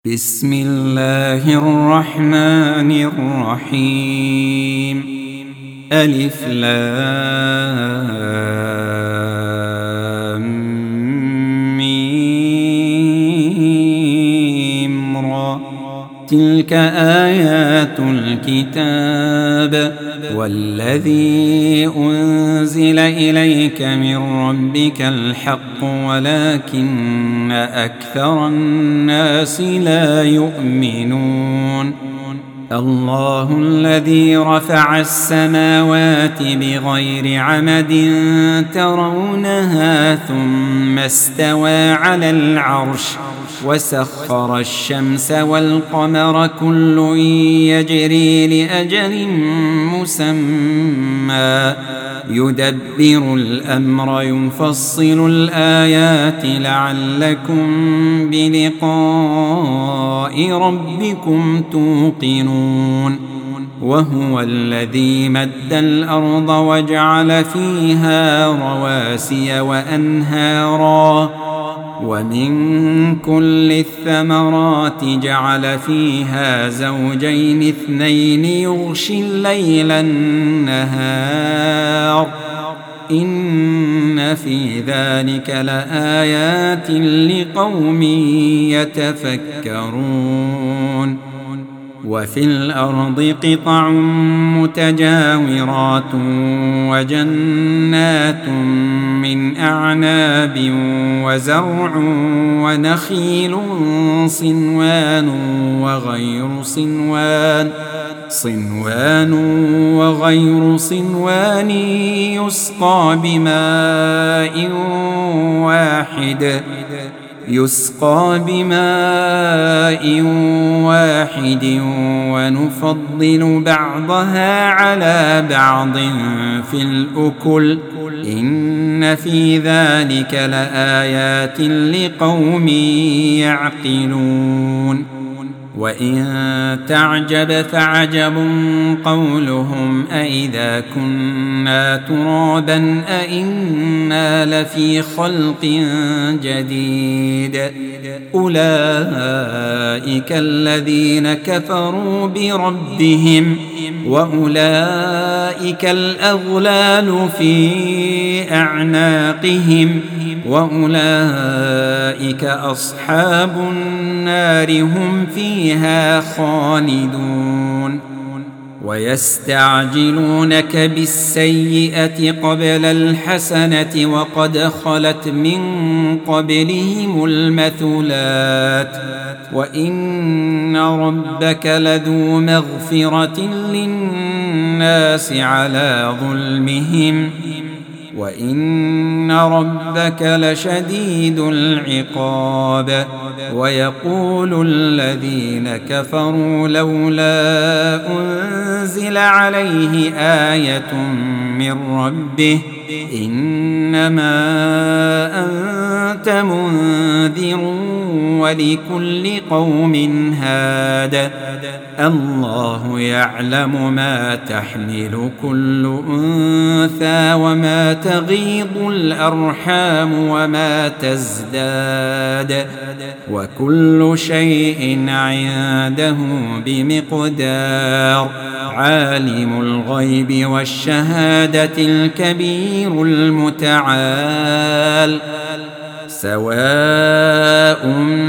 بسم الله الرحمن الرحيم. ألف لام ميم را. تلك آيات الكتاب والذي أنزل إليك من ربك الحق ولكن أكثر الناس لا يؤمنون. الله الذي رفع السماوات بغير عمد ترونها ثم استوى على العرش وسخر الشمس والقمر كل يجري لأجل مسمى يدبر الأمر يفصل الآيات لعلكم بلقاء ربكم توقنون. وهو الذي مد الأرض وجعل فيها رواسي وأنهارا ومن كل الثمرات جعل فيها زوجين اثنين يغشي الليل النهار إن في ذلك لآيات لقوم يتفكرون. وفي الأرض قطع متجاورات وجنات من أعناب وزرع ونخيل صنوان وغير صنوان يسقى بماء واحد ونفضل بعضها على بعض في الأكل إن في ذلك لآيات لقوم يعقلون. وإن تعجب فعجب قولهم أإذا كنا ترابا أإنا لفي خلق جديد أولئك الذين كفروا بربهم وأولئك الأغلال في أعناقهم وأولئك أصحاب النار هم فيها خالدون. ويستعجلونك بالسيئة قبل الحسنة وقد خلت من قبلهم المثلات وإن ربك لذو مغفرة للناس على ظلمهم وإن ربك لشديد العقاب. ويقول الذين كفروا لولا أنزل عليه آية من ربه إنما أنت منذر ولكل قوم هاد. الله يعلم ما تحمل كل أنثى وما تغيض الأرحام وما تزداد وكل شيء عنده بمقدار. عالم الغيب والشهادة الكبير المتعال. سواء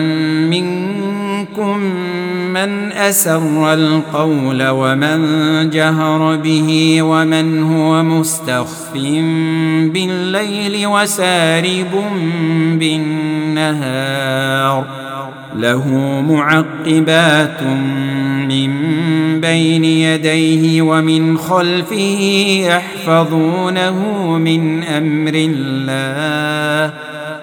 منكم من أسر القول ومن جهر به ومن هو مستخف بالليل وسارب بالنهار له معقبات من بين يديه ومن خلفه يحفظونه من أمر الله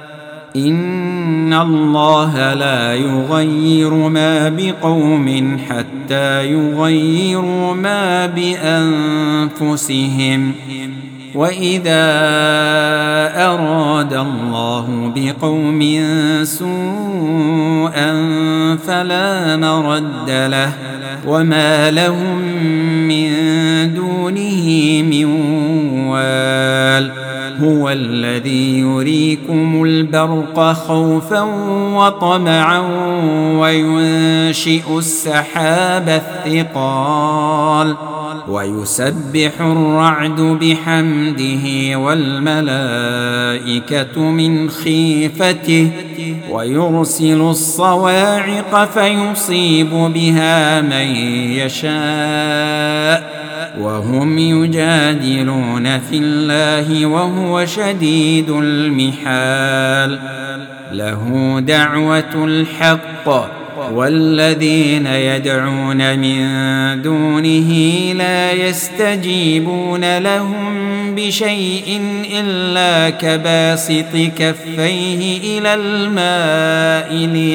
إن الله لا يغير ما بقوم حتى يغيروا ما بأنفسهم وإذا أراد الله بقوم سوءا فلا مرد له وما لهم من دونه من وال. هو الذي يريكم البرق خوفا وطمعا وينشئ السحاب الثقال ويسبح الرعد بحمده والملائكة من خيفته ويرسل الصواعق فيصيب بها من يشاء وهم يجادلون في الله وهو شديد المحال له دعوة الحق والذين يدعون من دونه لا يستجيبون لهم بشيء إلا كباسط كفيه إلى الماء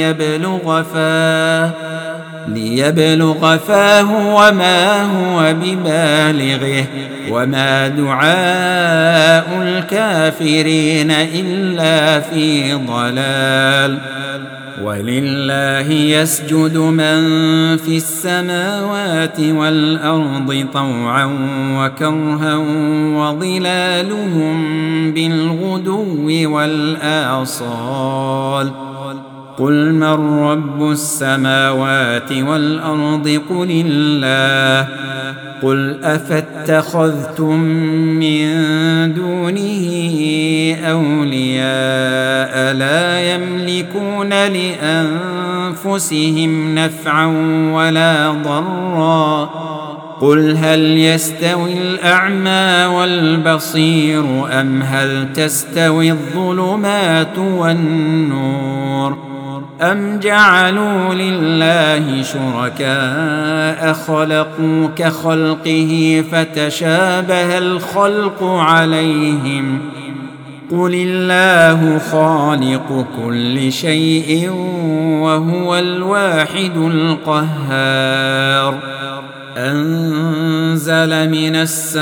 ليبلغ فاه وما هو ببالغه وما دعاء الكافرين إلا في ضلال ولله يسجد من في السماوات والأرض طوعا وكرها وظلالهم بالغدو والآصال قل من رب السماوات والأرض قل الله قل أفاتخذتم من دونه أولياء لا يملكون لأنفسهم نفعا ولا ضرا قل هل يستوي الأعمى والبصير أم هل تستوي الظلمات والنور أم جعلوا لله شركاء خلقوا كخلقه فتشابه الخلق عليهم قل الله خالق كل شيء وهو الواحد القهار أنزل من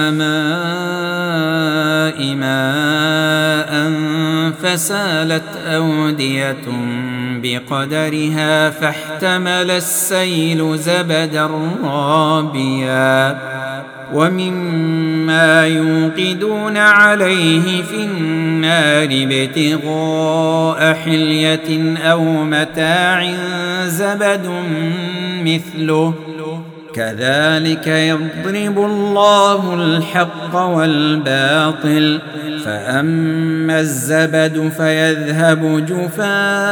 السماء ماء فسالت أودية بقدرها فاحتمل السيل زبدا رابيا ومما يوقدون عليه في النار ابتغاء حلية أو متاع زبد مثله كذلك يضرب الله الحق والباطل فأما الزبد فيذهب جفاء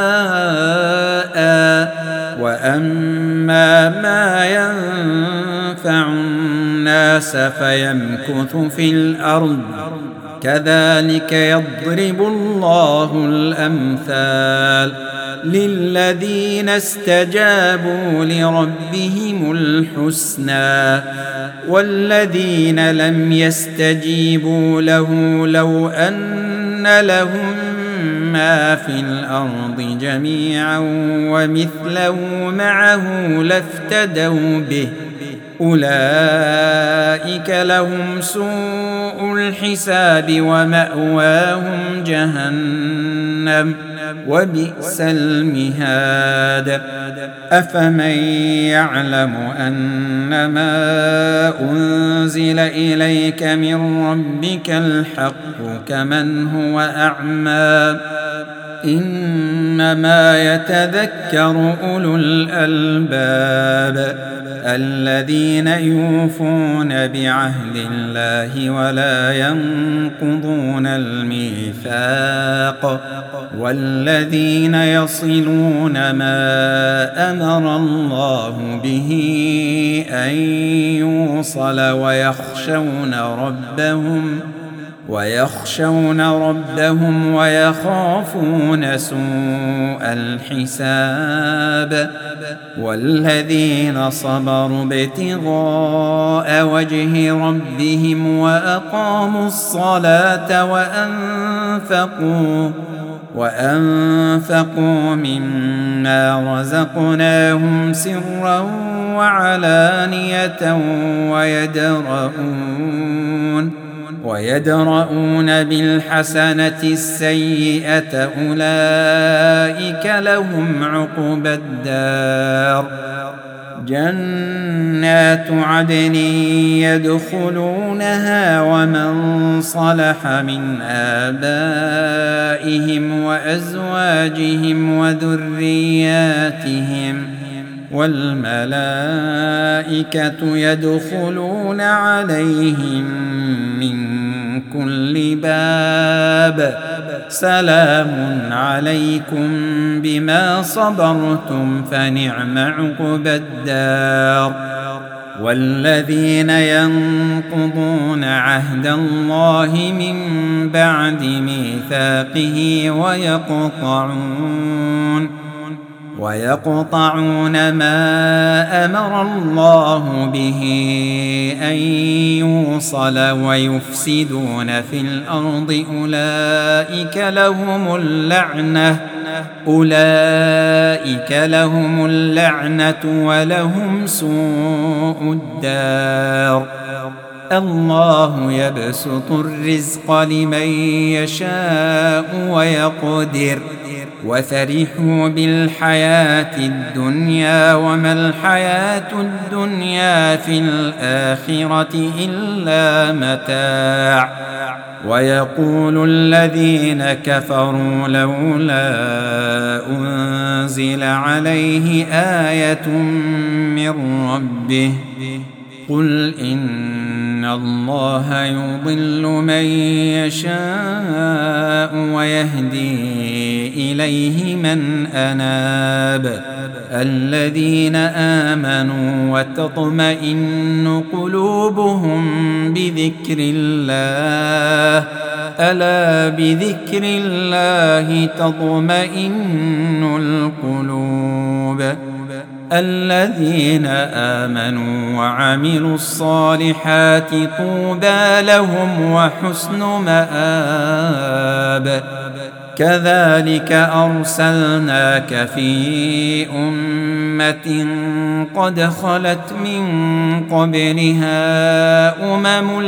وأما ما ينفع الناس فيمكث في الأرض كذلك يضرب الله الأمثال للذين استجابوا لربهم الحسنى والذين لم يستجيبوا له لو أن لهم ما في الأرض جميعا ومثله معه لافتدوا به أولئك لهم سوء الحساب ومأواهم جهنم وبئس المهاد أفمن يعلم أنما أنزل إليك من ربك الحق كمن هو أعمى إنما يتذكر أولو الألباب الذين يوفون بعهد الله ولا ينقضون الميثاق والذين يصلون ما أمر الله به أن يوصل ويخشون ربهم ويخافون سوء الحساب والذين صبروا ابتغاء وجه ربهم وأقاموا الصلاة وأنفقوا مما رزقناهم سرا وعلانية ويدرؤون بالحسنة السيئة أولئك لهم عقبى الدار جنات عدن يدخلونها ومن صلح من آبائهم وأزواجهم وذرياتهم والملائكة يدخلون عليهم من كل باب سلام عليكم بما صبرتم فنعم عقبى الدار. والذين ينقضون عهد الله من بعد ميثاقه ويقطعون ما أمر الله به أن يوصل ويفسدون في الأرض أولئك لهم اللعنة ولهم سوء الدار. الله يبسط الرزق لمن يشاء ويقدر وفرحوا بالحياة الدنيا وما الحياة الدنيا في الآخرة إلا متاع. ويقول الذين كفروا لولا أنزل عليه آية من ربه قل إن الله يضل من يشاء ويهدي إليه من أناب. الذين آمنوا وتطمئن قلوبهم بذكر الله ألا بذكر الله تطمئن القلوب. الذين آمنوا وعملوا الصالحات طوبى لهم وحسن مآب. كذلك أرسلناك في أمة قد خلت من قبلها أمم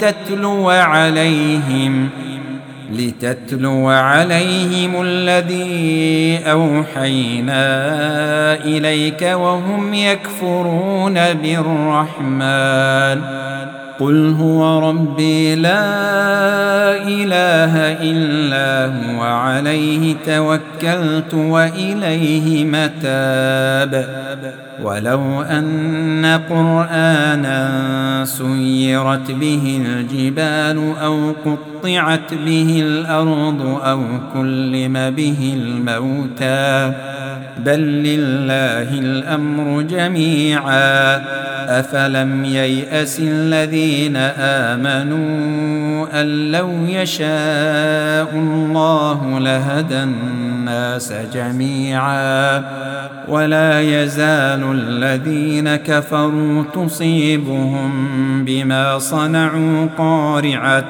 لتتلو عليهم الذي أوحينا إليك وهم يكفرون بالرحمن. قل هو ربي لا إله إلا هو عليه توكلت وإليه متاب. ولو أن قرآنا سيرت به الجبال أو قطعت به الأرض أو كلم به الموتى بل لله الأمر جميعا. أفلم ييأس الذين آمنوا أن لو يشاء الله لهدى الناس جميعا. ولا يزال الذين كفروا تصيبهم بما صنعوا قارعة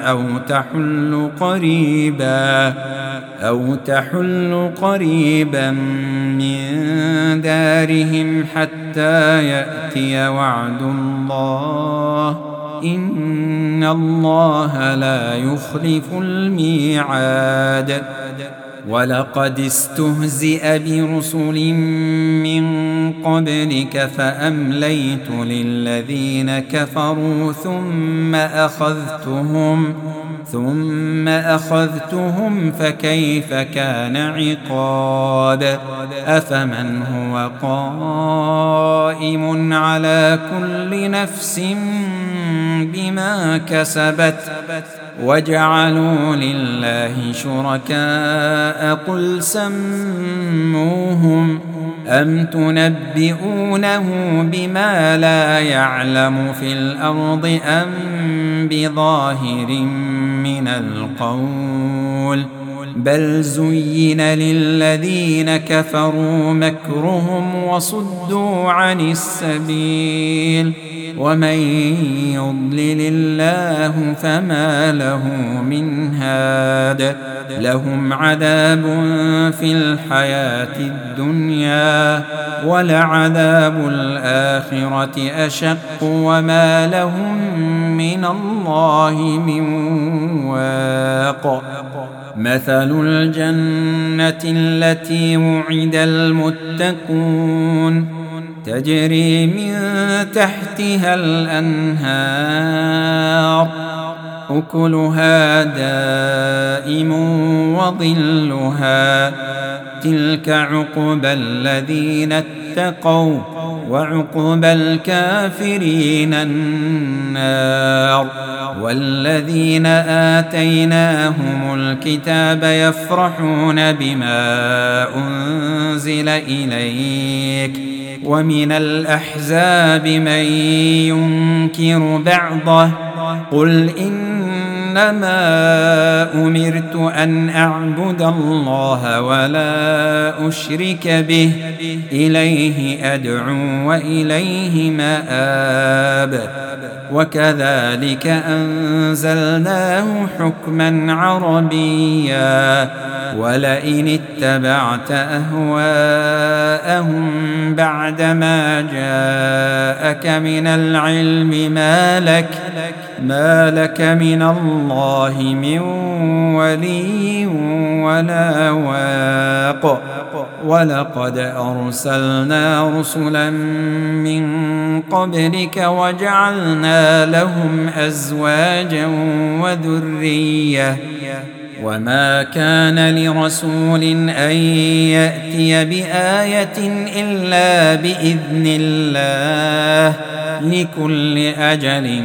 أو تحل قريبا من دارهم حتى يأتي وعد الله إن الله لا يخلف الميعاد. ولقد استهزئ برسل من قبلك فأمليت للذين كفروا ثم أخذتهم فكيف كان عقاب. أفمن هو قائم على كل نفس بما كسبت وجعلوا لله شركاء قل سموهم أم تنبئونه بما لا يعلم في الأرض أم بظاهر من القول بل زين للذين كفروا مكرهم وصدوا عن السبيل ومن يضلل الله فما له من هاد. لهم عذاب في الحياة الدنيا ولعذاب الآخرة أشق وما لهم من الله من واق. مثل الجنة التي وعد المتقون تجري من تحتها الأنهار أكلها دائم وظلها تلك عقبى الذين اتقوا وعقبى الكافرين النار والذين آتيناهم الكتاب يفرحون بما أنزل إليك ومن الأحزاب من ينكر بعضه قل إنما أمرت أن أعبد الله ولا أشرك به إليه أدعو وإليه مآب وكذلك أنزلناه حكما عربيا ولئن اتبعت أهواءهم بعدما جاءك من العلم ما لك من الله من ولي ولا واق ولقد أرسلنا رسلا من قبلك وجعلنا لهم أزواجا وذرية وما كان لرسول أن يأتي بآية إلا بإذن الله لكل أجل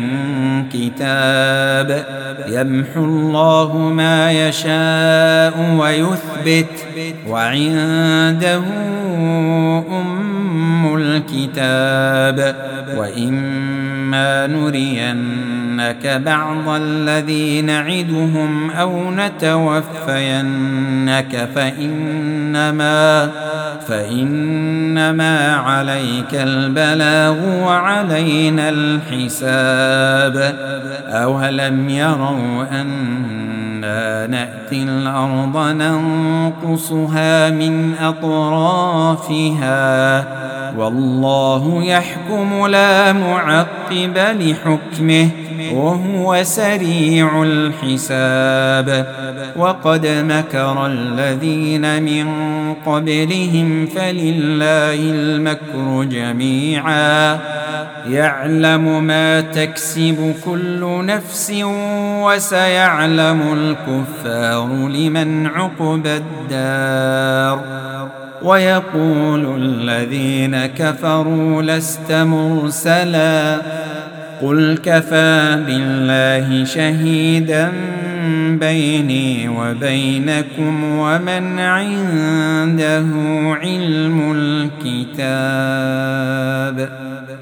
كتاب يمحو الله ما يشاء ويثبت وعنده أم الكتاب وإما نرينك بعض الذي نعدهم أو نتوفينك فإنما عليك البلاغ وعلينا الحساب أولم يروا أنا نأتي الأرض ننقصها من أطرافها والله يحكم لا معقب لحكمه وهو سريع الحساب وقد مكر الذين من قبلهم فلله المكر جميعا يعلم ما تكسب كل نفس وسيعلم الكفار لمن عقبى الدار ويقول الذين كفروا لست مرسلا قل كفى بالله شهيدا بيني وبينكم ومن عنده علم الكتاب.